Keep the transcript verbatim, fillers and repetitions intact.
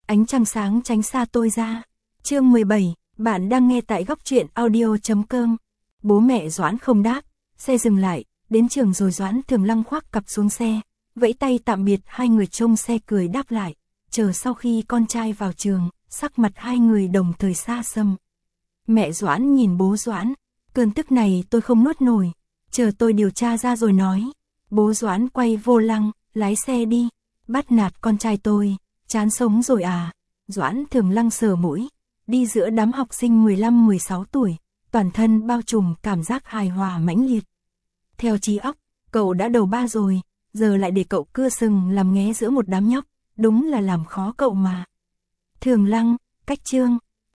Ánh trăng sáng tránh xa tôi ra. Chương mười bảy, bạn đang nghe tại góc truyện audio.com. Bố mẹ Doãn không đáp, xe dừng lại, đến trường rồi Doãn Thường Lăng khoác cặp xuống xe, vẫy tay tạm biệt, hai người trông xe cười đáp lại. Chờ sau khi con trai vào trường, sắc mặt hai người đồng thời xa xăm. Mẹ Doãn nhìn bố Doãn, cơn tức này tôi không nuốt nổi, chờ tôi điều tra ra rồi nói. Bố Doãn quay vô lăng, lái xe đi, bắt nạt con trai tôi, chán sống rồi à. Doãn Thường Lăng sờ mũi, đi giữa đám học sinh mười lăm mười sáu tuổi, toàn thân bao trùm cảm giác hài hòa mãnh liệt. Theo trí óc, cậu đã đầu ba rồi, giờ lại để cậu cưa sừng làm nghé giữa một đám nhóc, đúng là làm khó cậu mà. Thường Lăng, cách chương,